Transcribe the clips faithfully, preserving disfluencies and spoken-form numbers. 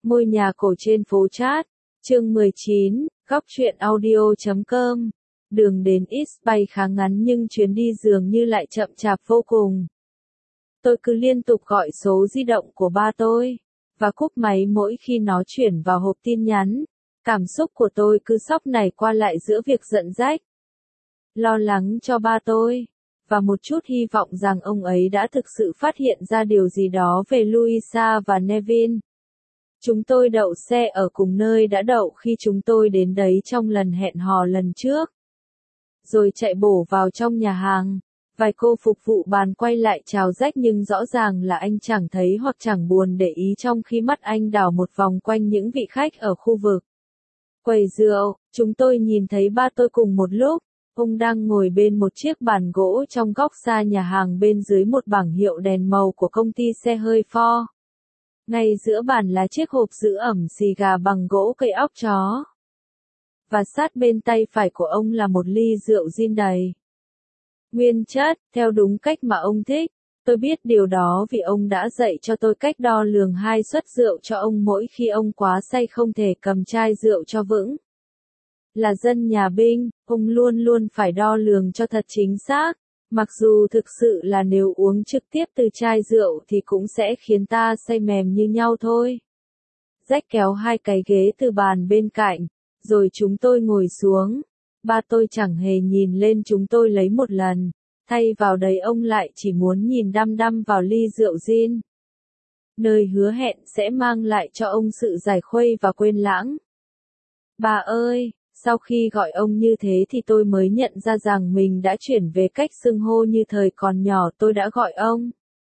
Ngôi nhà cổ trên phố Chat, chương mười chín, góc truyện audio chấm com. Đường đến East Bay khá ngắn nhưng chuyến đi dường như lại chậm chạp vô cùng. Tôi cứ liên tục gọi số di động của ba tôi, và cúp máy mỗi khi nó chuyển vào hộp tin nhắn. Cảm xúc của tôi cứ xóc nảy qua lại giữa việc giận dách, lo lắng cho ba tôi, và một chút hy vọng rằng ông ấy đã thực sự phát hiện ra điều gì đó về Louisa và Nevin. Chúng tôi đậu xe ở cùng nơi đã đậu khi chúng tôi đến đấy trong lần hẹn hò lần trước. Rồi chạy bổ vào trong nhà hàng. Vài cô phục vụ bàn quay lại chào Jack nhưng rõ ràng là anh chẳng thấy hoặc chẳng buồn để ý trong khi mắt anh đảo một vòng quanh những vị khách ở khu vực quầy rượu. Chúng tôi nhìn thấy ba tôi cùng một lúc. Ông đang ngồi bên một chiếc bàn gỗ trong góc xa nhà hàng bên dưới một bảng hiệu đèn màu của công ty xe hơi Ford. Ngay giữa bàn là chiếc hộp giữ ẩm xì gà bằng gỗ cây óc chó. Và sát bên tay phải của ông là một ly rượu gin đầy nguyên chất, theo đúng cách mà ông thích. Tôi biết điều đó vì ông đã dạy cho tôi cách đo lường hai suất rượu cho ông mỗi khi ông quá say không thể cầm chai rượu cho vững. Là dân nhà binh, ông luôn luôn phải đo lường cho thật chính xác, mặc dù thực sự là nếu uống trực tiếp từ chai rượu thì cũng sẽ khiến ta say mềm như nhau thôi. Jack kéo hai cái ghế từ bàn bên cạnh, rồi chúng tôi ngồi xuống. Ba tôi chẳng hề nhìn lên chúng tôi lấy một lần, thay vào đấy ông lại chỉ muốn nhìn đăm đăm vào ly rượu gin, nơi hứa hẹn sẽ mang lại cho ông sự giải khuây và quên lãng. Bà ơi! Sau khi gọi ông như thế thì tôi mới nhận ra rằng mình đã chuyển về cách xưng hô như thời còn nhỏ tôi đã gọi ông.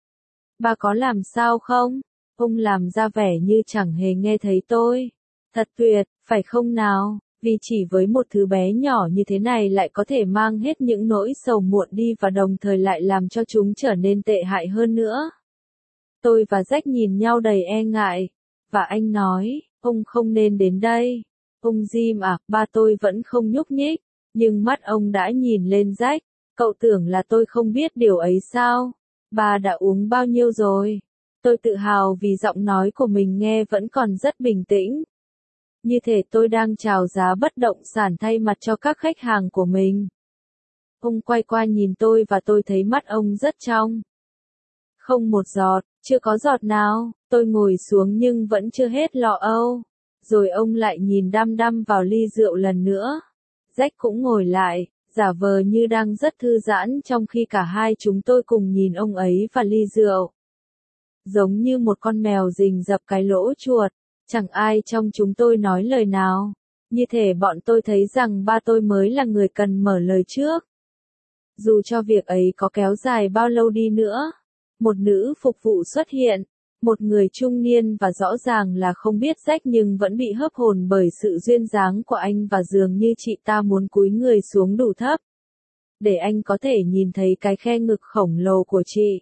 Bà có làm sao không? Ông làm ra vẻ như chẳng hề nghe thấy tôi. Thật tuyệt, phải không nào? Vì chỉ với một thứ bé nhỏ như thế này lại có thể mang hết những nỗi sầu muộn đi và đồng thời lại làm cho chúng trở nên tệ hại hơn nữa. Tôi và Jack nhìn nhau đầy e ngại, và anh nói, ông không nên đến đây. Ông Jim à, ba tôi vẫn không nhúc nhích, nhưng mắt ông đã nhìn lên Jack. Cậu tưởng là tôi không biết điều ấy sao? Bà đã uống bao nhiêu rồi? Tôi tự hào vì giọng nói của mình nghe vẫn còn rất bình tĩnh. Như thể tôi đang chào giá bất động sản thay mặt cho các khách hàng của mình. Ông quay qua nhìn tôi và tôi thấy mắt ông rất trong. Không một giọt, chưa có giọt nào. Tôi ngồi xuống nhưng vẫn chưa hết lo âu. Rồi ông lại nhìn đăm đăm vào ly rượu lần nữa. Jack cũng ngồi lại, giả vờ như đang rất thư giãn trong khi cả hai chúng tôi cùng nhìn ông ấy và ly rượu. Giống như một con mèo rình rập cái lỗ chuột, chẳng ai trong chúng tôi nói lời nào. Như thể bọn tôi thấy rằng ba tôi mới là người cần mở lời trước. Dù cho việc ấy có kéo dài bao lâu đi nữa, một nữ phục vụ xuất hiện. Một người trung niên và rõ ràng là không biết Jack nhưng vẫn bị hớp hồn bởi sự duyên dáng của anh và dường như chị ta muốn cúi người xuống đủ thấp, để anh có thể nhìn thấy cái khe ngực khổng lồ của chị.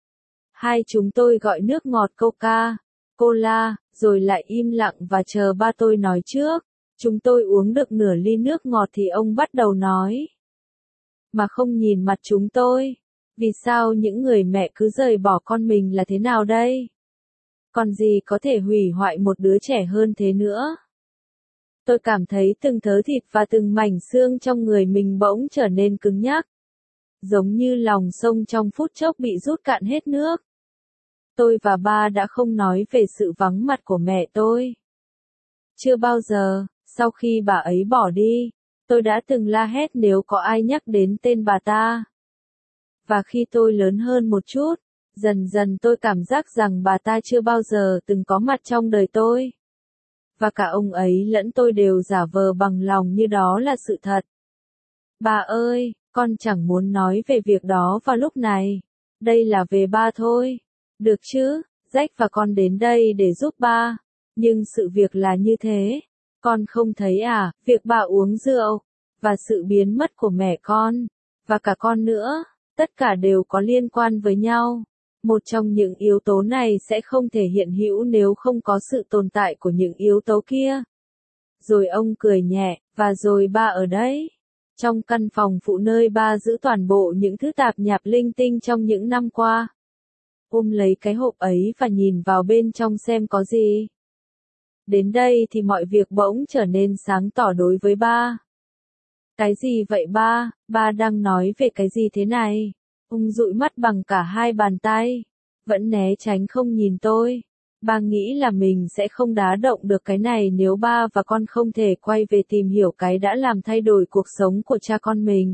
Hai chúng tôi gọi nước ngọt Coca, Cola, rồi lại im lặng và chờ ba tôi nói trước. Chúng tôi uống được nửa ly nước ngọt thì ông bắt đầu nói. Mà không nhìn mặt chúng tôi. Vì sao những người mẹ cứ rời bỏ con mình là thế nào đây? Còn gì có thể hủy hoại một đứa trẻ hơn thế nữa? Tôi cảm thấy từng thớ thịt và từng mảnh xương trong người mình bỗng trở nên cứng nhắc. Giống như lòng sông trong phút chốc bị rút cạn hết nước. Tôi và ba đã không nói về sự vắng mặt của mẹ tôi. Chưa bao giờ, sau khi bà ấy bỏ đi, tôi đã từng la hét nếu có ai nhắc đến tên bà ta. Và khi tôi lớn hơn một chút, dần dần tôi cảm giác rằng bà ta chưa bao giờ từng có mặt trong đời tôi. Và cả ông ấy lẫn tôi đều giả vờ bằng lòng như đó là sự thật. Bà ơi, con chẳng muốn nói về việc đó vào lúc này. Đây là về ba thôi. Được chứ, Jack và con đến đây để giúp ba. Nhưng sự việc là như thế. Con không thấy à, việc bà uống rượu, và sự biến mất của mẹ con, và cả con nữa, tất cả đều có liên quan với nhau. Một trong những yếu tố này sẽ không thể hiện hữu nếu không có sự tồn tại của những yếu tố kia. Rồi ông cười nhẹ, và rồi ba ở đấy. Trong căn phòng phụ nơi ba giữ toàn bộ những thứ tạp nhạp linh tinh trong những năm qua. Ôm lấy cái hộp ấy và nhìn vào bên trong xem có gì. Đến đây thì mọi việc bỗng trở nên sáng tỏ đối với ba. Cái gì vậy ba, ba đang nói về cái gì thế này? Ung dụi mắt bằng cả hai bàn tay, vẫn né tránh không nhìn tôi. Ba nghĩ là mình sẽ không đá động được cái này nếu ba và con không thể quay về tìm hiểu cái đã làm thay đổi cuộc sống của cha con mình.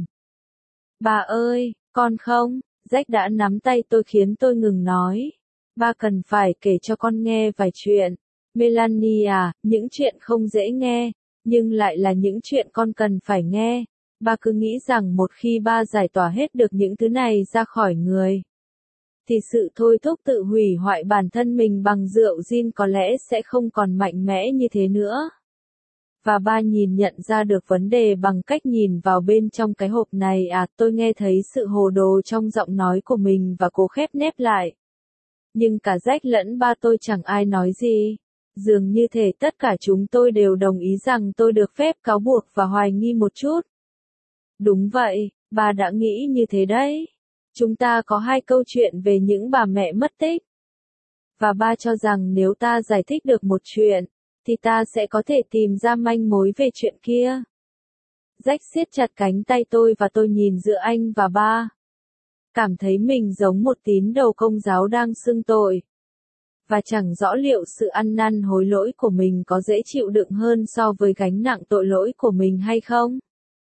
Ba ơi, con không, Jack đã nắm tay tôi khiến tôi ngừng nói. Ba cần phải kể cho con nghe vài chuyện. Melanie à, những chuyện không dễ nghe, nhưng lại là những chuyện con cần phải nghe. Ba cứ nghĩ rằng một khi ba giải tỏa hết được những thứ này ra khỏi người, thì sự thôi thúc tự hủy hoại bản thân mình bằng rượu gin có lẽ sẽ không còn mạnh mẽ như thế nữa. Và ba nhìn nhận ra được vấn đề bằng cách nhìn vào bên trong cái hộp này à, tôi nghe thấy sự hồ đồ trong giọng nói của mình và cố khép nép lại. Nhưng cả Jack lẫn ba tôi chẳng ai nói gì. Dường như thể tất cả chúng tôi đều đồng ý rằng tôi được phép cáo buộc và hoài nghi một chút. Đúng vậy, ba đã nghĩ như thế đấy. Chúng ta có hai câu chuyện về những bà mẹ mất tích. Và ba cho rằng nếu ta giải thích được một chuyện, thì ta sẽ có thể tìm ra manh mối về chuyện kia. Jack siết chặt cánh tay tôi và tôi nhìn giữa anh và ba. Cảm thấy mình giống một tín đồ công giáo đang xưng tội. Và chẳng rõ liệu sự ăn năn hối lỗi của mình có dễ chịu đựng hơn so với gánh nặng tội lỗi của mình hay không.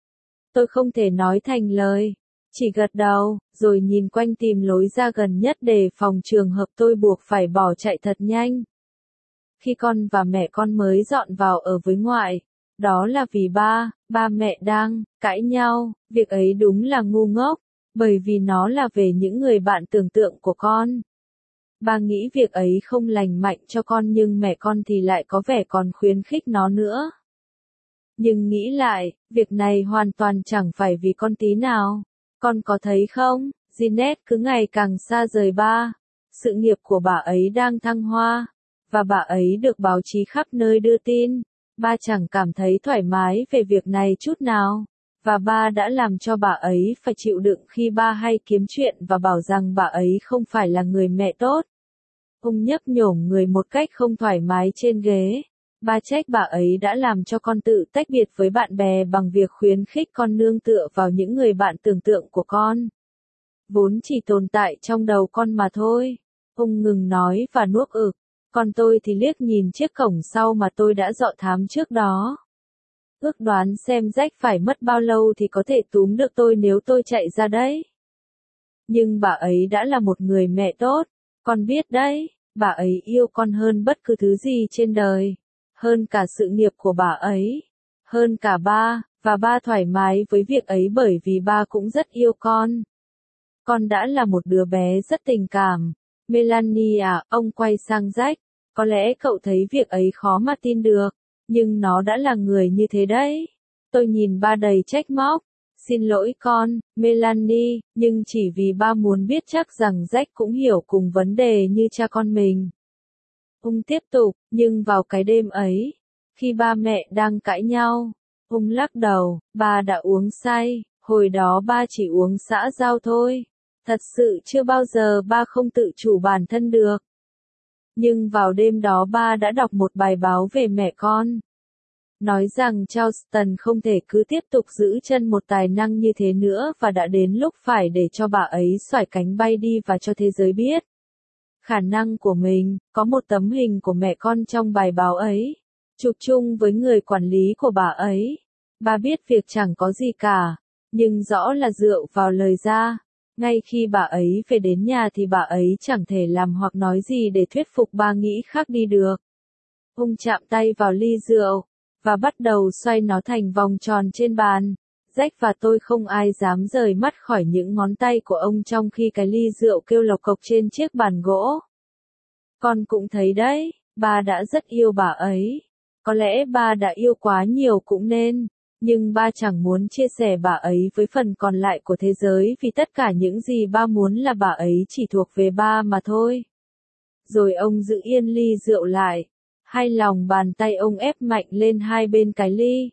Tôi không thể nói thành lời, chỉ gật đầu, rồi nhìn quanh tìm lối ra gần nhất để phòng trường hợp tôi buộc phải bỏ chạy thật nhanh. Khi con và mẹ con mới dọn vào ở với ngoại, đó là vì ba, ba mẹ đang cãi nhau, việc ấy đúng là ngu ngốc, bởi vì nó là về những người bạn tưởng tượng của con. Ba nghĩ việc ấy không lành mạnh cho con nhưng mẹ con thì lại có vẻ còn khuyến khích nó nữa. Nhưng nghĩ lại, việc này hoàn toàn chẳng phải vì con tí nào. Con có thấy không, Jeanette cứ ngày càng xa rời ba. Sự nghiệp của bà ấy đang thăng hoa, và bà ấy được báo chí khắp nơi đưa tin. Ba chẳng cảm thấy thoải mái về việc này chút nào. Và ba đã làm cho bà ấy phải chịu đựng khi ba hay kiếm chuyện và bảo rằng bà ấy không phải là người mẹ tốt. Ông nhấp nhổm người một cách không thoải mái trên ghế. Ba trách bà ấy đã làm cho con tự tách biệt với bạn bè bằng việc khuyến khích con nương tựa vào những người bạn tưởng tượng của con. Vốn chỉ tồn tại trong đầu con mà thôi. Ông ngừng nói và nuốt ực. Còn tôi thì liếc nhìn chiếc cổng sau mà tôi đã dọ thám trước đó. Ước đoán xem Jack phải mất bao lâu thì có thể túm được tôi nếu tôi chạy ra đấy. Nhưng bà ấy đã là một người mẹ tốt. Con biết đấy, bà ấy yêu con hơn bất cứ thứ gì trên đời. Hơn cả sự nghiệp của bà ấy. Hơn cả ba, và ba thoải mái với việc ấy bởi vì ba cũng rất yêu con. Con đã là một đứa bé rất tình cảm. Melanie à, ông quay sang Jack. Có lẽ cậu thấy việc ấy khó mà tin được. Nhưng nó đã là người như thế đấy. Tôi nhìn ba đầy trách móc. Xin lỗi con, Melanie, nhưng chỉ vì ba muốn biết chắc rằng Jack cũng hiểu cùng vấn đề như cha con mình. Ông tiếp tục, nhưng vào cái đêm ấy, khi ba mẹ đang cãi nhau, ông lắc đầu, ba đã uống say, hồi đó ba chỉ uống xã giao thôi. Thật sự chưa bao giờ ba không tự chủ bản thân được. Nhưng vào đêm đó ba đã đọc một bài báo về mẹ con. Nói rằng Charleston không thể cứ tiếp tục giữ chân một tài năng như thế nữa và đã đến lúc phải để cho bà ấy xoải cánh bay đi và cho thế giới biết khả năng của mình. Có một tấm hình của mẹ con trong bài báo ấy, chụp chung với người quản lý của bà ấy. Bà biết việc chẳng có gì cả, nhưng rõ là dựa vào lời ra. Ngay khi bà ấy về đến nhà thì bà ấy chẳng thể làm hoặc nói gì để thuyết phục ba nghĩ khác đi được. Ông chạm tay vào ly rượu và bắt đầu xoay nó thành vòng tròn trên bàn. Jack và tôi không ai dám rời mắt khỏi những ngón tay của ông trong khi cái ly rượu kêu lộc cộc trên chiếc bàn gỗ. Con cũng thấy đấy, ba đã rất yêu bà ấy. Có lẽ ba đã yêu quá nhiều cũng nên, nhưng ba chẳng muốn chia sẻ bà ấy với phần còn lại của thế giới vì tất cả những gì ba muốn là bà ấy chỉ thuộc về ba mà thôi. Rồi ông giữ yên ly rượu lại. Hai lòng bàn tay ông ép mạnh lên hai bên cái ly.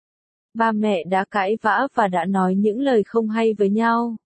Ba mẹ đã cãi vã và đã nói những lời không hay với nhau.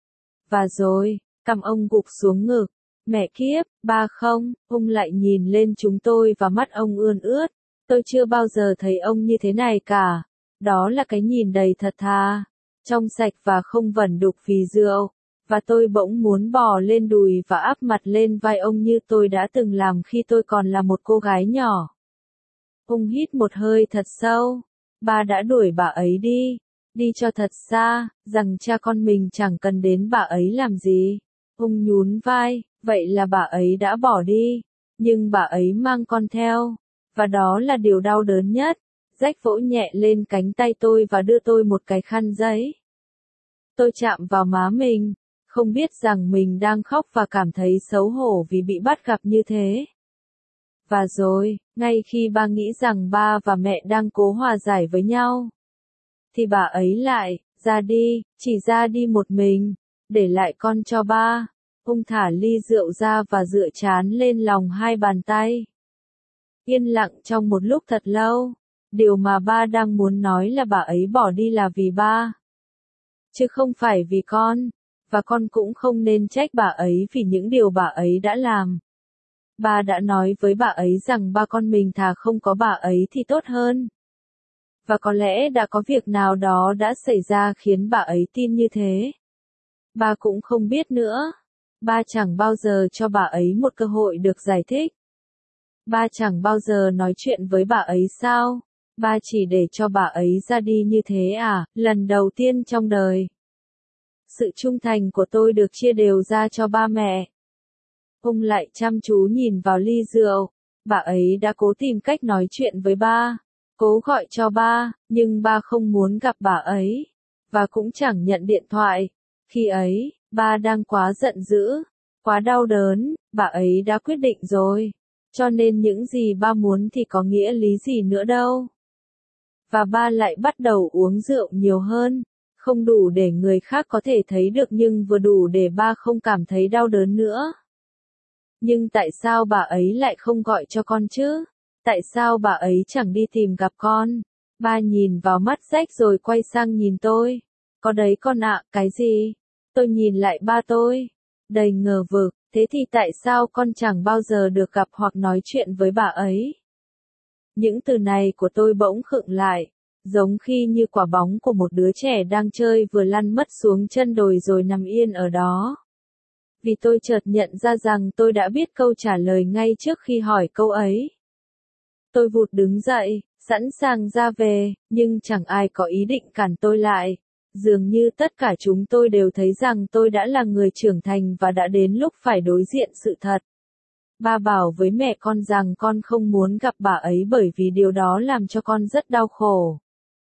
Và rồi, cằm ông gục xuống ngực. Mẹ kiếp, ba không, ông lại nhìn lên chúng tôi và mắt ông ươn ướt. Tôi chưa bao giờ thấy ông như thế này cả. Đó là cái nhìn đầy thật thà, trong sạch và không vẩn đục vì rượu. Và tôi bỗng muốn bò lên đùi và áp mặt lên vai ông như tôi đã từng làm khi tôi còn là một cô gái nhỏ. Ông hít một hơi thật sâu. Ba đã đuổi bà ấy đi. Đi cho thật xa, rằng cha con mình chẳng cần đến bà ấy làm gì. Ông nhún vai, vậy là bà ấy đã bỏ đi. Nhưng bà ấy mang con theo. Và đó là điều đau đớn nhất. Jack vỗ nhẹ lên cánh tay tôi và đưa tôi một cái khăn giấy. Tôi chạm vào má mình, không biết rằng mình đang khóc và cảm thấy xấu hổ vì bị bắt gặp như thế. Và rồi, ngay khi ba nghĩ rằng ba và mẹ đang cố hòa giải với nhau, thì bà ấy lại, ra đi, chỉ ra đi một mình, để lại con cho ba. Ông thả ly rượu ra và dựa trán lên lòng hai bàn tay. Yên lặng trong một lúc thật lâu. Điều mà ba đang muốn nói là bà ấy bỏ đi là vì ba, chứ không phải vì con. Và con cũng không nên trách bà ấy vì những điều bà ấy đã làm. Ba đã nói với bà ấy rằng ba con mình thà không có bà ấy thì tốt hơn. Và có lẽ đã có việc nào đó đã xảy ra khiến bà ấy tin như thế. Ba cũng không biết nữa. Ba chẳng bao giờ cho bà ấy một cơ hội được giải thích. Ba chẳng bao giờ nói chuyện với bà ấy sao? Ba chỉ để cho bà ấy ra đi như thế à, lần đầu tiên trong đời. Sự trung thành của tôi được chia đều ra cho ba mẹ. Ông lại chăm chú nhìn vào ly rượu. Bà ấy đã cố tìm cách nói chuyện với ba, cố gọi cho ba, nhưng ba không muốn gặp bà ấy, và cũng chẳng nhận điện thoại. Khi ấy, ba đang quá giận dữ, quá đau đớn, bà ấy đã quyết định rồi. Cho nên những gì ba muốn thì có nghĩa lý gì nữa đâu. Và ba lại bắt đầu uống rượu nhiều hơn, không đủ để người khác có thể thấy được nhưng vừa đủ để ba không cảm thấy đau đớn nữa. Nhưng tại sao bà ấy lại không gọi cho con chứ? Tại sao bà ấy chẳng đi tìm gặp con? Ba nhìn vào mắt Jack rồi quay sang nhìn tôi. Có đấy con ạ, cái gì? Tôi nhìn lại ba tôi, đầy ngờ vực, thế thì tại sao con chẳng bao giờ được gặp hoặc nói chuyện với bà ấy? Những từ này của tôi bỗng khựng lại, giống khi như quả bóng của một đứa trẻ đang chơi vừa lăn mất xuống chân đồi rồi nằm yên ở đó. Vì tôi chợt nhận ra rằng tôi đã biết câu trả lời ngay trước khi hỏi câu ấy. Tôi vụt đứng dậy, sẵn sàng ra về, nhưng chẳng ai có ý định cản tôi lại. Dường như tất cả chúng tôi đều thấy rằng tôi đã là người trưởng thành và đã đến lúc phải đối diện sự thật. Ba bảo với mẹ con rằng con không muốn gặp bà ấy bởi vì điều đó làm cho con rất đau khổ.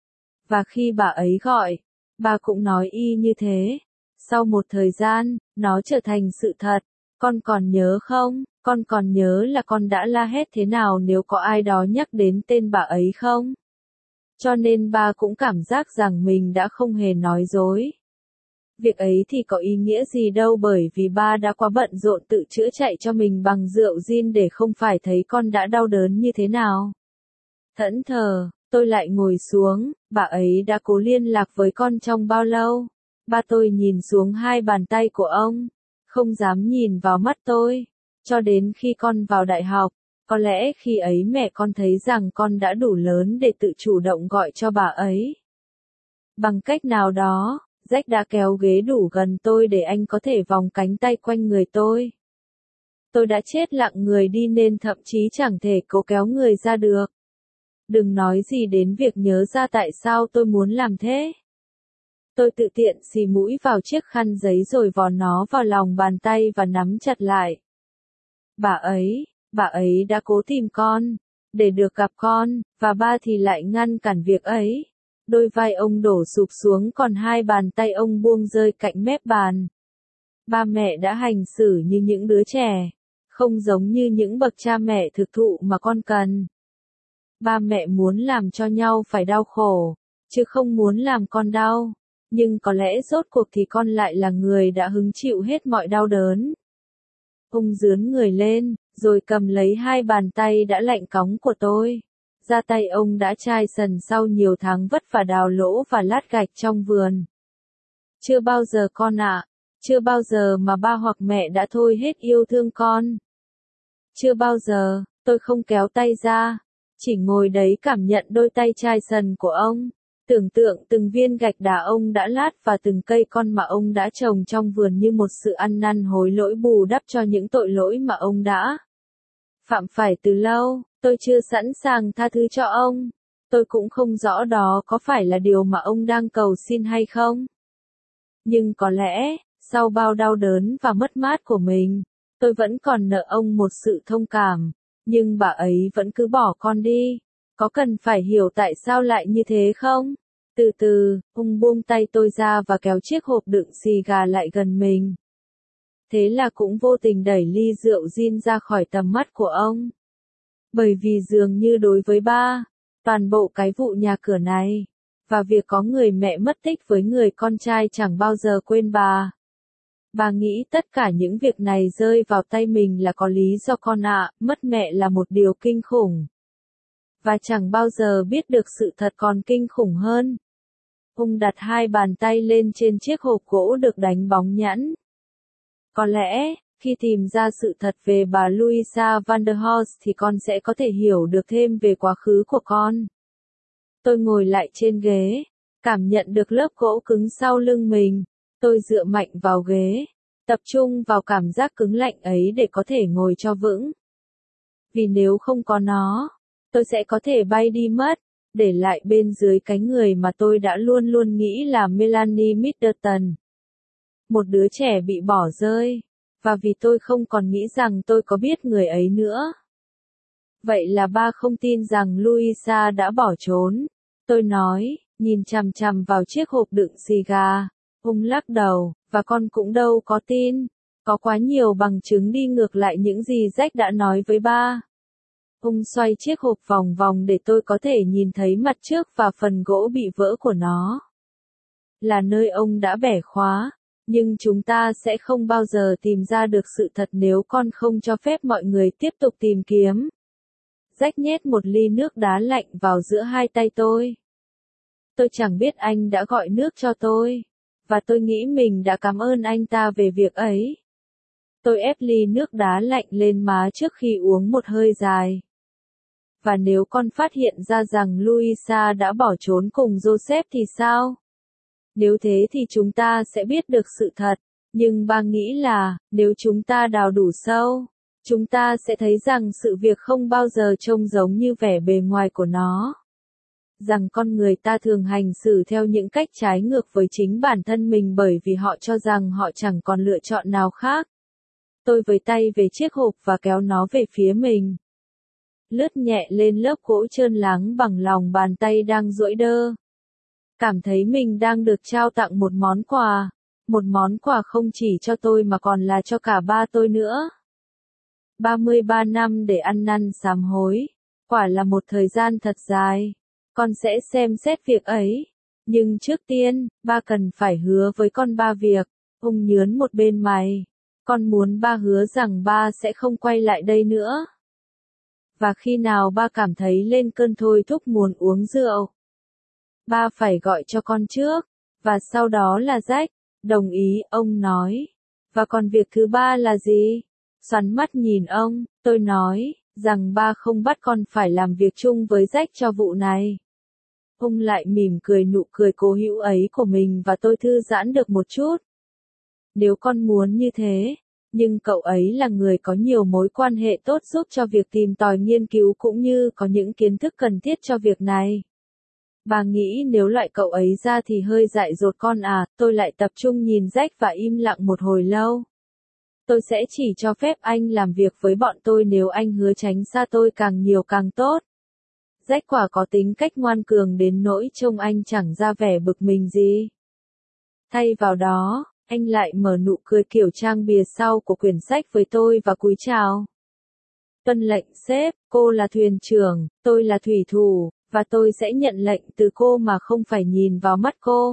Và khi bà ấy gọi, bà cũng nói y như thế. Sau một thời gian, nó trở thành sự thật. Con còn nhớ không? Con còn nhớ là con đã la hét thế nào nếu có ai đó nhắc đến tên bà ấy không? Cho nên ba cũng cảm giác rằng mình đã không hề nói dối. Việc ấy thì có ý nghĩa gì đâu bởi vì ba đã quá bận rộn tự chữa chạy cho mình bằng rượu gin để không phải thấy con đã đau đớn như thế nào. Thẫn thờ, tôi lại ngồi xuống, bà ấy đã cố liên lạc với con trong bao lâu? Ba tôi nhìn xuống hai bàn tay của ông, không dám nhìn vào mắt tôi, cho đến khi con vào đại học. Có lẽ khi ấy mẹ con thấy rằng con đã đủ lớn để tự chủ động gọi cho bà ấy. Bằng cách nào đó, Jack đã kéo ghế đủ gần tôi để anh có thể vòng cánh tay quanh người tôi. Tôi đã chết lặng người đi nên thậm chí chẳng thể cố kéo người ra được. Đừng nói gì đến việc nhớ ra tại sao tôi muốn làm thế. Tôi tự tiện xì mũi vào chiếc khăn giấy rồi vò nó vào lòng bàn tay và nắm chặt lại. Bà ấy, bà ấy đã cố tìm con, để được gặp con, và ba thì lại ngăn cản việc ấy. Đôi vai ông đổ sụp xuống còn hai bàn tay ông buông rơi cạnh mép bàn. Ba mẹ đã hành xử như những đứa trẻ, không giống như những bậc cha mẹ thực thụ mà con cần. Ba mẹ muốn làm cho nhau phải đau khổ, chứ không muốn làm con đau. Nhưng có lẽ rốt cuộc thì con lại là người đã hứng chịu hết mọi đau đớn. Ông dướn người lên, rồi cầm lấy hai bàn tay đã lạnh cóng của tôi. Da tay ông đã chai sần sau nhiều tháng vất vả đào lỗ và lát gạch trong vườn. Chưa bao giờ con ạ, chưa bao giờ mà ba hoặc mẹ đã thôi hết yêu thương con. Chưa bao giờ, tôi không kéo tay ra. chỉ ngồi đấy cảm nhận đôi tay chai sần của ông. Tưởng tượng từng viên gạch đá ông đã lát và từng cây con mà ông đã trồng trong vườn như một sự ăn năn hối lỗi bù đắp cho những tội lỗi mà ông đã phạm phải từ lâu. Tôi chưa sẵn sàng tha thứ cho ông. Tôi cũng không rõ đó có phải là điều mà ông đang cầu xin hay không. Nhưng có lẽ, sau bao đau đớn và mất mát của mình, tôi vẫn còn nợ ông một sự thông cảm. Nhưng bà ấy vẫn cứ bỏ con đi. Có cần phải hiểu tại sao lại như thế không? Từ từ, ông buông tay tôi ra và kéo chiếc hộp đựng xì gà lại gần mình. Thế là cũng vô tình đẩy ly rượu gin ra khỏi tầm mắt của ông. Bởi vì dường như đối với ba, toàn bộ cái vụ nhà cửa này, và việc có người mẹ mất tích với người con trai chẳng bao giờ quên bà. Bà nghĩ tất cả những việc này rơi vào tay mình là có lý do con ạ, mất mẹ là một điều kinh khủng. Và chẳng bao giờ biết được sự thật còn kinh khủng hơn. Ông đặt hai bàn tay lên trên chiếc hộp gỗ được đánh bóng nhẵn. Có lẽ, khi tìm ra sự thật về bà Louisa van der Horst thì con sẽ có thể hiểu được thêm về quá khứ của con. Tôi ngồi lại trên ghế, cảm nhận được lớp gỗ cứng sau lưng mình. Tôi dựa mạnh vào ghế, tập trung vào cảm giác cứng lạnh ấy để có thể ngồi cho vững. Vì nếu không có nó, tôi sẽ có thể bay đi mất, để lại bên dưới cái người mà tôi đã luôn luôn nghĩ là Melanie Middleton. Một đứa trẻ bị bỏ rơi, và vì tôi không còn nghĩ rằng tôi có biết người ấy nữa. Vậy là ba không tin rằng Louisa đã bỏ trốn. Tôi nói, nhìn chằm chằm vào chiếc hộp đựng xì gà. Ông lắc đầu, và con cũng đâu có tin. Có quá nhiều bằng chứng đi ngược lại những gì Jack đã nói với ba. Ông xoay chiếc hộp vòng vòng để tôi có thể nhìn thấy mặt trước và phần gỗ bị vỡ của nó. Là nơi ông đã bẻ khóa, nhưng chúng ta sẽ không bao giờ tìm ra được sự thật nếu con không cho phép mọi người tiếp tục tìm kiếm. Jack nhét một ly nước đá lạnh vào giữa hai tay tôi. Tôi chẳng biết anh đã gọi nước cho tôi, và tôi nghĩ mình đã cảm ơn anh ta về việc ấy. Tôi ép ly nước đá lạnh lên má trước khi uống một hơi dài. Và nếu con phát hiện ra rằng Louisa đã bỏ trốn cùng Joseph thì sao? Nếu thế thì chúng ta sẽ biết được sự thật, nhưng ba nghĩ là, nếu chúng ta đào đủ sâu, chúng ta sẽ thấy rằng sự việc không bao giờ trông giống như vẻ bề ngoài của nó. Rằng con người ta thường hành xử theo những cách trái ngược với chính bản thân mình bởi vì họ cho rằng họ chẳng còn lựa chọn nào khác. Tôi với tay về chiếc hộp và kéo nó về phía mình. Lướt nhẹ lên lớp gỗ trơn láng bằng lòng bàn tay đang duỗi đơ. Cảm thấy mình đang được trao tặng một món quà. Một món quà không chỉ cho tôi mà còn là cho cả ba tôi nữa. ba mươi ba năm để ăn năn sám hối. Quả là một thời gian thật dài. Con sẽ xem xét việc ấy. Nhưng trước tiên, ba cần phải hứa với con ba việc. Ông nhớn một bên mày. Con muốn ba hứa rằng ba sẽ không quay lại đây nữa. Và khi nào ba cảm thấy lên cơn thôi thúc muốn uống rượu, ba phải gọi cho con trước, và sau đó là Jack. Đồng ý, ông nói. Và còn việc thứ ba là gì? Xoắn mắt nhìn ông, tôi nói, rằng ba không bắt con phải làm việc chung với Jack cho vụ này. Ông lại mỉm cười nụ cười cố hữu ấy của mình và tôi thư giãn được một chút. Nếu con muốn như thế, nhưng cậu ấy là người có nhiều mối quan hệ tốt giúp cho việc tìm tòi nghiên cứu cũng như có những kiến thức cần thiết cho việc này. Bà nghĩ nếu loại cậu ấy ra thì hơi dại dột con à, tôi lại tập trung nhìn Jack và im lặng một hồi lâu. Tôi sẽ chỉ cho phép anh làm việc với bọn tôi nếu anh hứa tránh xa tôi càng nhiều càng tốt. Jack quả có tính cách ngoan cường đến nỗi trông anh chẳng ra vẻ bực mình gì. Thay vào đó, anh lại mở nụ cười kiểu trang bìa sau của quyển sách với tôi và cúi chào. Tuân lệnh sếp, cô là thuyền trưởng, tôi là thủy thủ, và tôi sẽ nhận lệnh từ cô mà không phải nhìn vào mắt cô.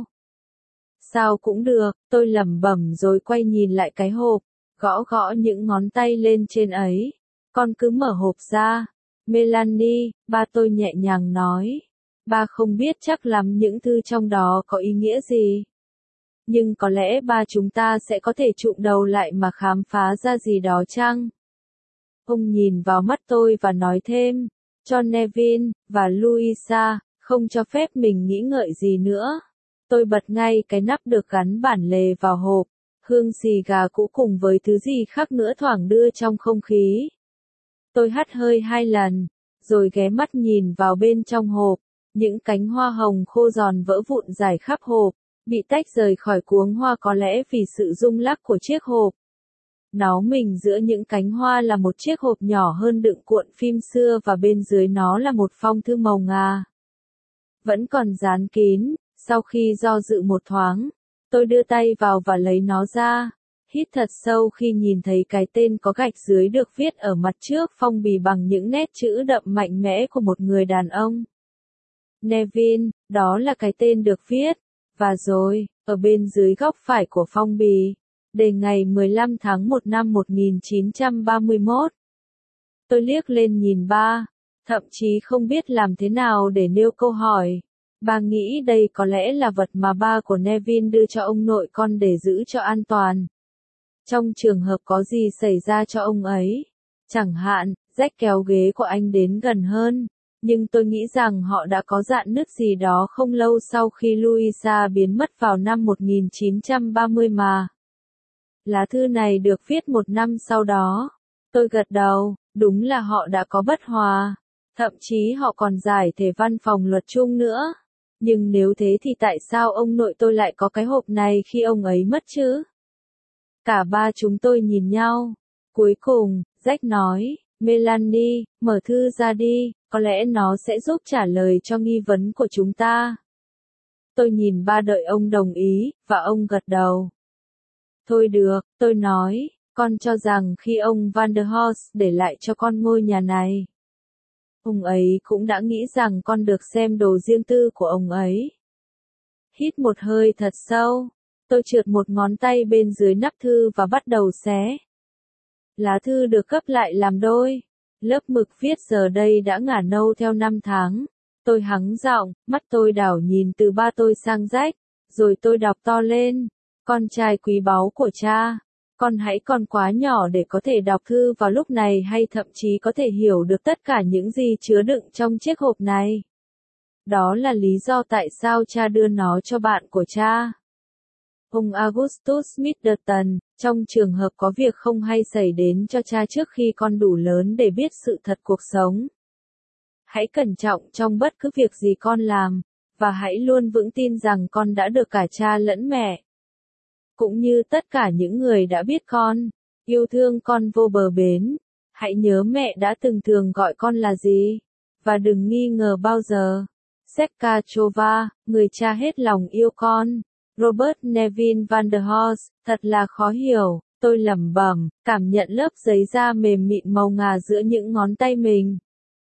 Sao cũng được, tôi lẩm bẩm rồi quay nhìn lại cái hộp, gõ gõ những ngón tay lên trên ấy. Con cứ mở hộp ra. Melanie, ba tôi nhẹ nhàng nói. Ba không biết chắc lắm những thư trong đó có ý nghĩa gì. Nhưng có lẽ ba chúng ta sẽ có thể trụm đầu lại mà khám phá ra gì đó chăng? Ông nhìn vào mắt tôi và nói thêm, cho Nevin và Louisa, không cho phép mình nghĩ ngợi gì nữa. Tôi bật ngay cái nắp được gắn bản lề vào hộp, hương xì gà cũ cùng với thứ gì khác nữa thoảng đưa trong không khí. Tôi hắt hơi hai lần, rồi ghé mắt nhìn vào bên trong hộp, những cánh hoa hồng khô giòn vỡ vụn rải khắp hộp, bị tách rời khỏi cuống hoa có lẽ vì sự rung lắc của chiếc hộp. Nó mình giữa những cánh hoa là một chiếc hộp nhỏ hơn đựng cuộn phim xưa và bên dưới nó là một phong thư màu ngà. Vẫn còn dán kín, sau khi do dự một thoáng, tôi đưa tay vào và lấy nó ra, hít thật sâu khi nhìn thấy cái tên có gạch dưới được viết ở mặt trước phong bì bằng những nét chữ đậm mạnh mẽ của một người đàn ông. Nevin, đó là cái tên được viết, và rồi, ở bên dưới góc phải của phong bì, đề ngày mười lăm tháng một năm một nghìn chín trăm ba mươi mốt. Tôi liếc lên nhìn ba, thậm chí không biết làm thế nào để nêu câu hỏi. Ba nghĩ đây có lẽ là vật mà ba của Nevin đưa cho ông nội con để giữ cho an toàn. Trong trường hợp có gì xảy ra cho ông ấy, chẳng hạn, Jack kéo ghế của anh đến gần hơn, nhưng tôi nghĩ rằng họ đã có rạn nứt gì đó không lâu sau khi Louisa biến mất vào năm một nghìn chín trăm ba mươi mà. Lá thư này được viết một năm sau đó. Tôi gật đầu, đúng là họ đã có bất hòa. Thậm chí họ còn giải thể văn phòng luật chung nữa. Nhưng nếu thế thì tại sao ông nội tôi lại có cái hộp này khi ông ấy mất chứ? Cả ba chúng tôi nhìn nhau. Cuối cùng, Jack nói, Melanie, mở thư ra đi, có lẽ nó sẽ giúp trả lời cho nghi vấn của chúng ta. Tôi nhìn ba đợi ông đồng ý, và ông gật đầu. Thôi được, tôi nói, con cho rằng khi ông Vanderhorst để lại cho con ngôi nhà này, ông ấy cũng đã nghĩ rằng con được xem đồ riêng tư của ông ấy. Hít một hơi thật sâu, tôi trượt một ngón tay bên dưới nắp thư và bắt đầu xé. Lá thư được gấp lại làm đôi. Lớp mực viết giờ đây đã ngả nâu theo năm tháng. Tôi hắng giọng, mắt tôi đảo nhìn từ ba tôi sang Jack, rồi tôi đọc to lên. Con trai quý báu của cha, con hãy còn quá nhỏ để có thể đọc thư vào lúc này hay thậm chí có thể hiểu được tất cả những gì chứa đựng trong chiếc hộp này. Đó là lý do tại sao cha đưa nó cho bạn của cha. Ông Augustus Middleton, trong trường hợp có việc không hay xảy đến cho cha trước khi con đủ lớn để biết sự thật cuộc sống. Hãy cẩn trọng trong bất cứ việc gì con làm, và hãy luôn vững tin rằng con đã được cả cha lẫn mẹ, cũng như tất cả những người đã biết con, yêu thương con vô bờ bến. Hãy nhớ mẹ đã từng thường gọi con là gì, và đừng nghi ngờ bao giờ. Sekachova, người cha hết lòng yêu con. Robert Nevin Vanderhorst, thật là khó hiểu, tôi lẩm bẩm, cảm nhận lớp giấy da mềm mịn màu ngà giữa những ngón tay mình.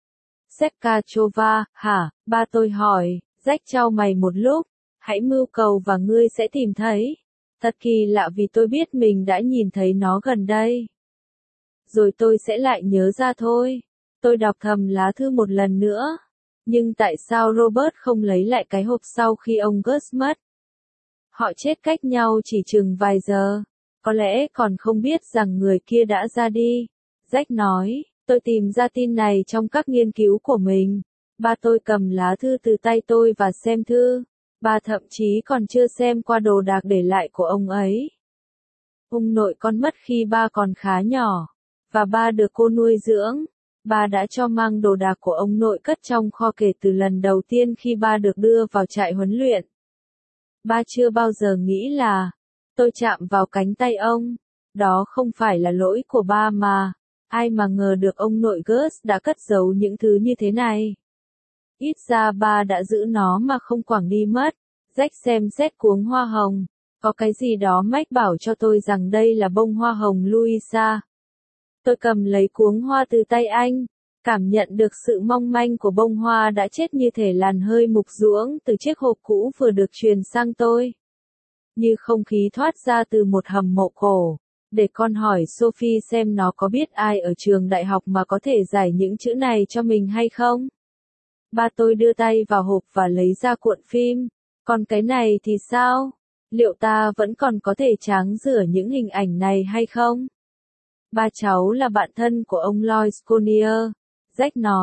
Sekachova, hả, ba tôi hỏi, Jack chau mày một lúc, hãy mưu cầu và ngươi sẽ tìm thấy. Thật kỳ lạ vì tôi biết mình đã nhìn thấy nó gần đây. Rồi tôi sẽ lại nhớ ra thôi. Tôi đọc thầm lá thư một lần nữa. Nhưng tại sao Robert không lấy lại cái hộp sau khi ông Gus mất? Họ chết cách nhau chỉ chừng vài giờ. Có lẽ còn không biết rằng người kia đã ra đi. Jack nói, tôi tìm ra tin này trong các nghiên cứu của mình. Ba tôi cầm lá thư từ tay tôi và xem thư. Ba thậm chí còn chưa xem qua đồ đạc để lại của ông ấy. Ông nội con mất khi ba còn khá nhỏ, và ba được cô nuôi dưỡng. Ba đã cho mang đồ đạc của ông nội cất trong kho kể từ lần đầu tiên khi ba được đưa vào trại huấn luyện. Ba chưa bao giờ nghĩ là, tôi chạm vào cánh tay ông. Đó không phải là lỗi của ba mà, ai mà ngờ được ông nội Gus đã cất giấu những thứ như thế này. Ít ra ba đã giữ nó mà không quẳng đi mất. Jack xem xét cuống hoa hồng. Có cái gì đó mách bảo cho tôi rằng đây là bông hoa hồng Louisa. Tôi cầm lấy cuống hoa từ tay anh, cảm nhận được sự mong manh của bông hoa đã chết như thể làn hơi mục ruỗng từ chiếc hộp cũ vừa được truyền sang tôi. Như không khí thoát ra từ một hầm mộ cổ. Để con hỏi Sophie xem nó có biết ai ở trường đại học mà có thể giải những chữ này cho mình hay không? Ba tôi đưa tay vào hộp và lấy ra cuộn phim. Còn cái này thì sao? Liệu ta vẫn còn có thể tráng rửa những hình ảnh này hay không? Ba cháu là bạn thân của ông Lloyd Scollier. Jack nói,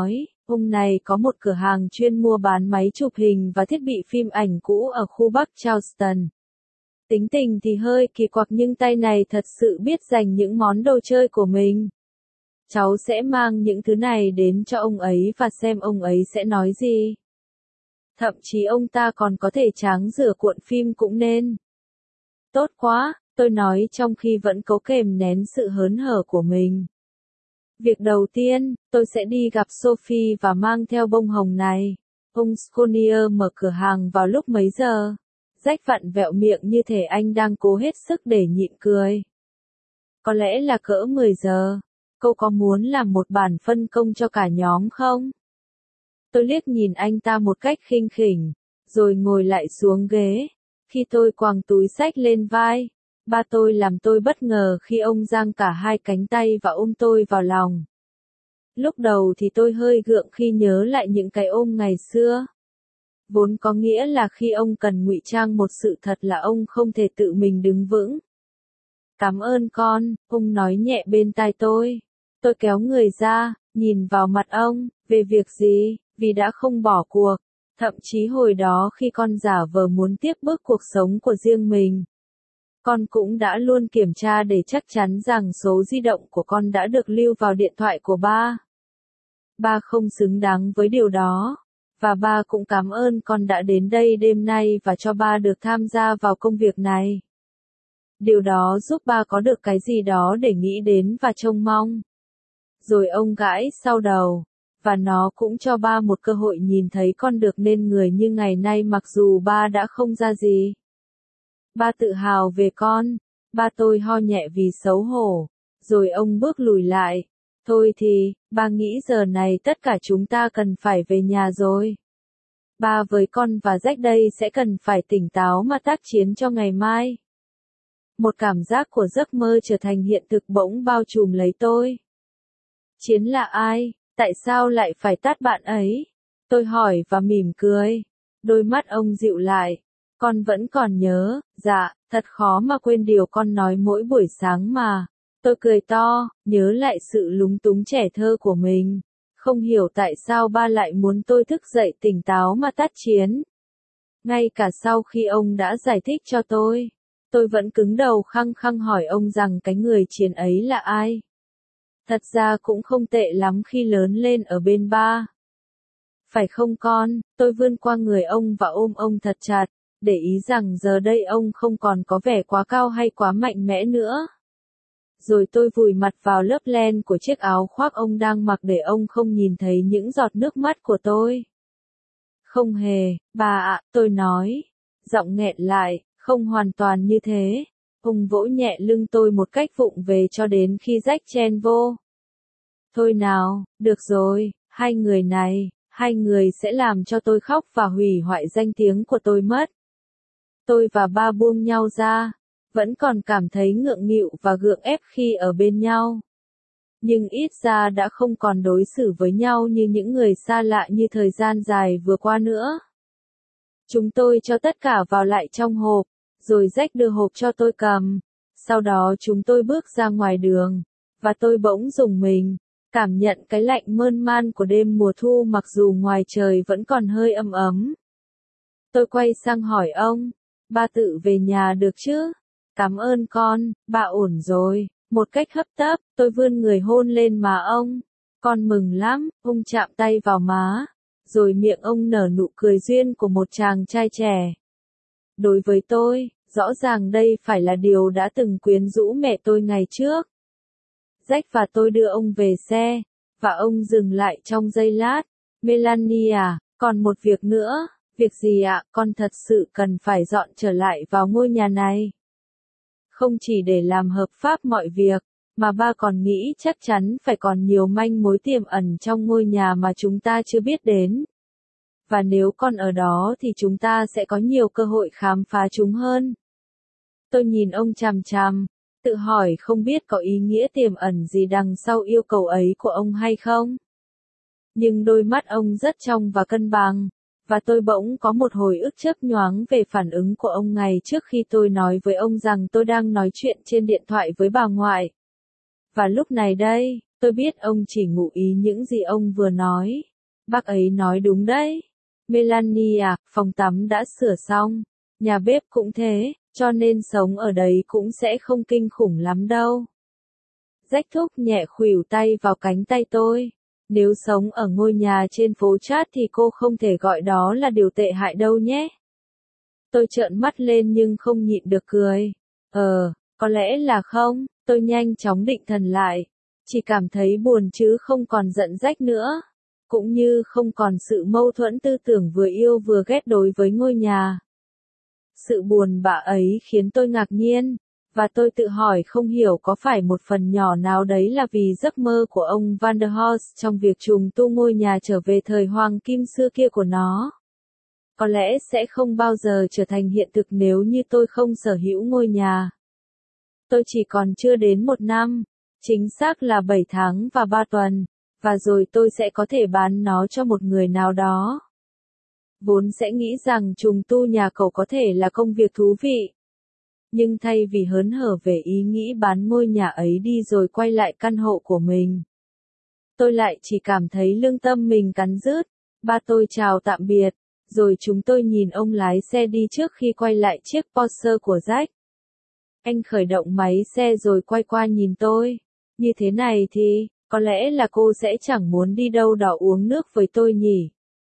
Ông này có một cửa hàng chuyên mua bán máy chụp hình và thiết bị phim ảnh cũ ở khu Bắc Charleston. Tính tình thì hơi kỳ quặc nhưng tay này thật sự biết dành những món đồ chơi của mình. Cháu sẽ mang những thứ này đến cho ông ấy và xem ông ấy sẽ nói gì. Thậm chí ông ta còn có thể tráng rửa cuộn phim cũng nên. Tốt quá, tôi nói trong khi vẫn cố kềm nén sự hớn hở của mình. Việc đầu tiên, tôi sẽ đi gặp Sophie và mang theo bông hồng này. Ông Sconier mở cửa hàng vào lúc mấy giờ? Jack vặn vẹo miệng như thể anh đang cố hết sức để nhịn cười. Có lẽ là cỡ mười giờ. Cô có muốn làm một bản phân công cho cả nhóm không? Tôi liếc nhìn anh ta một cách khinh khỉnh, rồi ngồi lại xuống ghế. Khi tôi quàng túi xách lên vai, ba tôi làm tôi bất ngờ khi ông giang cả hai cánh tay và ôm tôi vào lòng. Lúc đầu thì tôi hơi gượng khi nhớ lại những cái ôm ngày xưa. Vốn có nghĩa là khi ông cần ngụy trang một sự thật là ông không thể tự mình đứng vững. Cảm ơn con, ông nói nhẹ bên tai tôi. Tôi kéo người ra, nhìn vào mặt ông, về việc gì, vì đã không bỏ cuộc. Thậm chí hồi đó khi con giả vờ muốn tiếp bước cuộc sống của riêng mình. Con cũng đã luôn kiểm tra để chắc chắn rằng số di động của con đã được lưu vào điện thoại của ba. Ba không xứng đáng với điều đó. Và ba cũng cảm ơn con đã đến đây đêm nay và cho ba được tham gia vào công việc này. Điều đó giúp ba có được cái gì đó để nghĩ đến và trông mong. Rồi ông gãi sau đầu. Và nó cũng cho ba một cơ hội nhìn thấy con được nên người như ngày nay mặc dù ba đã không ra gì. Ba tự hào về con. Ba tôi ho nhẹ vì xấu hổ. Rồi ông bước lùi lại. Thôi thì, ba nghĩ giờ này tất cả chúng ta cần phải về nhà rồi. Ba với con và Jack đây sẽ cần phải tỉnh táo mà tác chiến cho ngày mai. Một cảm giác của giấc mơ trở thành hiện thực bỗng bao trùm lấy tôi. Chiến là ai? Tại sao lại phải tát bạn ấy? Tôi hỏi và mỉm cười. Đôi mắt ông dịu lại. Con vẫn còn nhớ, dạ, thật khó mà quên điều con nói mỗi buổi sáng mà. Tôi cười to, nhớ lại sự lúng túng trẻ thơ của mình. Không hiểu tại sao ba lại muốn tôi thức dậy tỉnh táo mà tác chiến. Ngay cả sau khi ông đã giải thích cho tôi, tôi vẫn cứng đầu khăng khăng hỏi ông rằng cái người chiến ấy là ai. Thật ra cũng không tệ lắm khi lớn lên ở bên ba. Phải không con? Tôi vươn qua người ông và ôm ông thật chặt, để ý rằng giờ đây ông không còn có vẻ quá cao hay quá mạnh mẽ nữa. Rồi tôi vùi mặt vào lớp len của chiếc áo khoác ông đang mặc để ông không nhìn thấy những giọt nước mắt của tôi. Không hề, bà ạ, tôi nói. Giọng nghẹn lại, không hoàn toàn như thế. Ông vỗ nhẹ lưng tôi một cách vụng về cho đến khi Jack chen vô. Thôi nào, được rồi, hai người này, hai người sẽ làm cho tôi khóc và hủy hoại danh tiếng của tôi mất. Tôi và ba buông nhau ra, vẫn còn cảm thấy ngượng nghịu và gượng ép khi ở bên nhau. Nhưng ít ra đã không còn đối xử với nhau như những người xa lạ như thời gian dài vừa qua nữa. Chúng tôi cho tất cả vào lại trong hộp, rồi Jack đưa hộp cho tôi cầm. Sau đó chúng tôi bước ra ngoài đường, và tôi bỗng rùng mình, cảm nhận cái lạnh mơn man của đêm mùa thu mặc dù ngoài trời vẫn còn hơi ấm ấm. Tôi quay sang hỏi ông, ba tự về nhà được chứ? Cảm ơn con, ba ổn rồi. Một cách hấp tấp, tôi vươn người hôn lên má ông. Con mừng lắm, ông chạm tay vào má. Rồi miệng ông nở nụ cười duyên của một chàng trai trẻ. Đối với tôi, rõ ràng đây phải là điều đã từng quyến rũ mẹ tôi ngày trước. Jack và tôi đưa ông về xe, và ông dừng lại trong giây lát. Melania, còn một việc nữa. Việc gì ạ? Con thật sự cần phải dọn trở lại vào ngôi nhà này. Không chỉ để làm hợp pháp mọi việc, mà ba còn nghĩ chắc chắn phải còn nhiều manh mối tiềm ẩn trong ngôi nhà mà chúng ta chưa biết đến. Và nếu con ở đó thì chúng ta sẽ có nhiều cơ hội khám phá chúng hơn. Tôi nhìn ông chằm chằm, tự hỏi không biết có ý nghĩa tiềm ẩn gì đằng sau yêu cầu ấy của ông hay không. Nhưng đôi mắt ông rất trong và cân bằng. Và tôi bỗng có một hồi ức chớp nhoáng về phản ứng của ông ngày trước khi tôi nói với ông rằng tôi đang nói chuyện trên điện thoại với bà ngoại. Và lúc này đây, tôi biết ông chỉ ngụ ý những gì ông vừa nói. Bác ấy nói đúng đấy. Melanie à, phòng tắm đã sửa xong, nhà bếp cũng thế, cho nên sống ở đấy cũng sẽ không kinh khủng lắm đâu. Jack thúc nhẹ khuỷu tay vào cánh tay tôi. Nếu sống ở ngôi nhà trên phố Chát thì cô không thể gọi đó là điều tệ hại đâu nhé. Tôi trợn mắt lên nhưng không nhịn được cười. Ờ, có lẽ là không, tôi nhanh chóng định thần lại. Chỉ cảm thấy buồn chứ không còn giận Jack nữa. Cũng như không còn sự mâu thuẫn tư tưởng vừa yêu vừa ghét đối với ngôi nhà. Sự buồn bã ấy khiến tôi ngạc nhiên, và tôi tự hỏi không hiểu có phải một phần nhỏ nào đấy là vì giấc mơ của ông Van der Horst trong việc trùng tu ngôi nhà trở về thời hoàng kim xưa kia của nó. Có lẽ sẽ không bao giờ trở thành hiện thực nếu như tôi không sở hữu ngôi nhà. Tôi chỉ còn chưa đến một năm, chính xác là bảy tháng và ba tuần, và rồi tôi sẽ có thể bán nó cho một người nào đó. Vốn sẽ nghĩ rằng trùng tu nhà cậu có thể là công việc thú vị. Nhưng thay vì hớn hở về ý nghĩ bán ngôi nhà ấy đi rồi quay lại căn hộ của mình, tôi lại chỉ cảm thấy lương tâm mình cắn rứt. Ba tôi chào tạm biệt, rồi chúng tôi nhìn ông lái xe đi trước khi quay lại chiếc Porsche của Jack. Anh khởi động máy xe rồi quay qua nhìn tôi. Như thế này thì, có lẽ là cô sẽ chẳng muốn đi đâu đó uống nước với tôi nhỉ?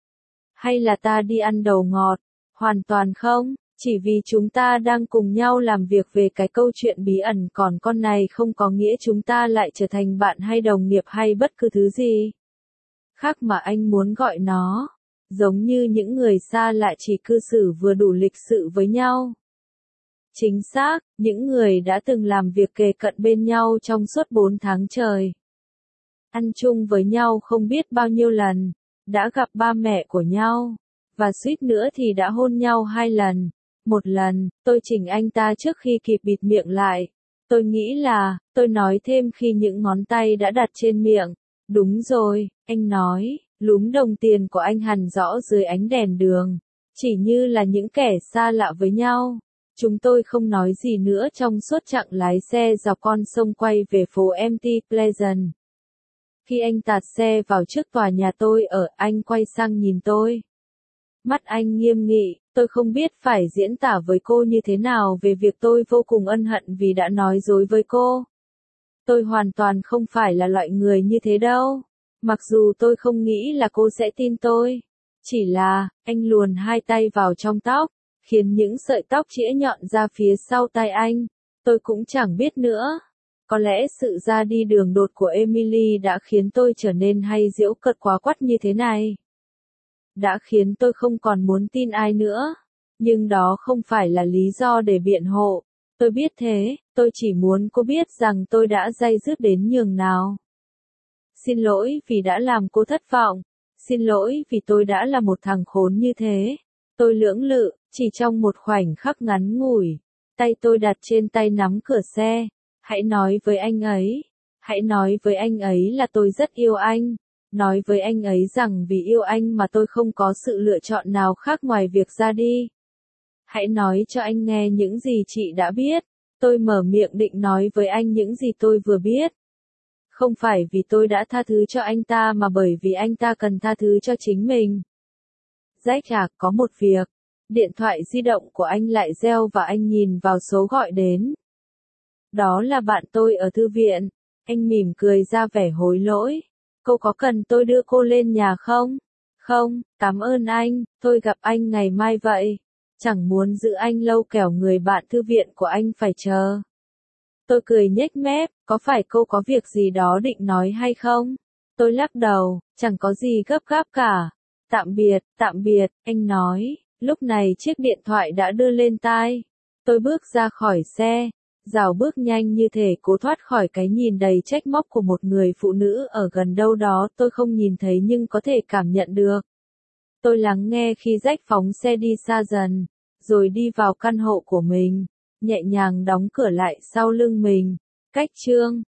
Hay là ta đi ăn đầu ngọt? Hoàn toàn không, chỉ vì chúng ta đang cùng nhau làm việc về cái câu chuyện bí ẩn còn con này không có nghĩa chúng ta lại trở thành bạn hay đồng nghiệp hay bất cứ thứ gì khác mà anh muốn gọi nó. Giống như những người xa lạ chỉ cư xử vừa đủ lịch sự với nhau. Chính xác, những người đã từng làm việc kề cận bên nhau trong suốt bốn tháng trời. Ăn chung với nhau không biết bao nhiêu lần, đã gặp ba mẹ của nhau, và suýt nữa thì đã hôn nhau hai lần. Một lần, tôi chỉnh anh ta trước khi kịp bịt miệng lại. Tôi nghĩ là, tôi nói thêm khi những ngón tay đã đặt trên miệng. Đúng rồi, anh nói, lúm đồng tiền của anh hằn rõ dưới ánh đèn đường. Chỉ như là những kẻ xa lạ với nhau. Chúng tôi không nói gì nữa trong suốt chặng lái xe dọc con sông quay về phố Empty Pleasant. Khi anh tạt xe vào trước tòa nhà tôi ở, anh quay sang nhìn tôi. Mắt anh nghiêm nghị, tôi không biết phải diễn tả với cô như thế nào về việc tôi vô cùng ân hận vì đã nói dối với cô. Tôi hoàn toàn không phải là loại người như thế đâu. Mặc dù tôi không nghĩ là cô sẽ tin tôi. Chỉ là, anh luồn hai tay vào trong tóc, khiến những sợi tóc chĩa nhọn ra phía sau tai anh. Tôi cũng chẳng biết nữa. Có lẽ sự ra đi đường đột của Emily đã khiến tôi trở nên hay giễu cợt quá quắt như thế này. Đã khiến tôi không còn muốn tin ai nữa. Nhưng đó không phải là lý do để biện hộ. Tôi biết thế, tôi chỉ muốn cô biết rằng tôi đã day dứt đến nhường nào. Xin lỗi vì đã làm cô thất vọng. Xin lỗi vì tôi đã là một thằng khốn như thế. Tôi lưỡng lự, chỉ trong một khoảnh khắc ngắn ngủi. Tay tôi đặt trên tay nắm cửa xe. Hãy nói với anh ấy. Hãy nói với anh ấy là tôi rất yêu anh. Nói với anh ấy rằng vì yêu anh mà tôi không có sự lựa chọn nào khác ngoài việc ra đi. Hãy nói cho anh nghe những gì chị đã biết. Tôi mở miệng định nói với anh những gì tôi vừa biết. Không phải vì tôi đã tha thứ cho anh ta mà bởi vì anh ta cần tha thứ cho chính mình. Jack à, có một việc. Điện thoại di động của anh lại reo và anh nhìn vào số gọi đến. Đó là bạn tôi ở thư viện. Anh mỉm cười ra vẻ hối lỗi. Cô có cần tôi đưa cô lên nhà không? Không, cảm ơn anh, tôi gặp anh ngày mai vậy. Chẳng muốn giữ anh lâu kẻo người bạn thư viện của anh phải chờ. Tôi cười nhếch mép, có phải cô có việc gì đó định nói hay không? Tôi lắc đầu, chẳng có gì gấp gáp cả. Tạm biệt, tạm biệt, anh nói. Lúc này chiếc điện thoại đã đưa lên tai. Tôi bước ra khỏi xe, rảo bước nhanh như thể cố thoát khỏi cái nhìn đầy trách móc của một người phụ nữ ở gần đâu đó tôi không nhìn thấy nhưng có thể cảm nhận được. Tôi lắng nghe khi Jack phóng xe đi xa dần, rồi đi vào căn hộ của mình, nhẹ nhàng đóng cửa lại sau lưng mình. Cách chương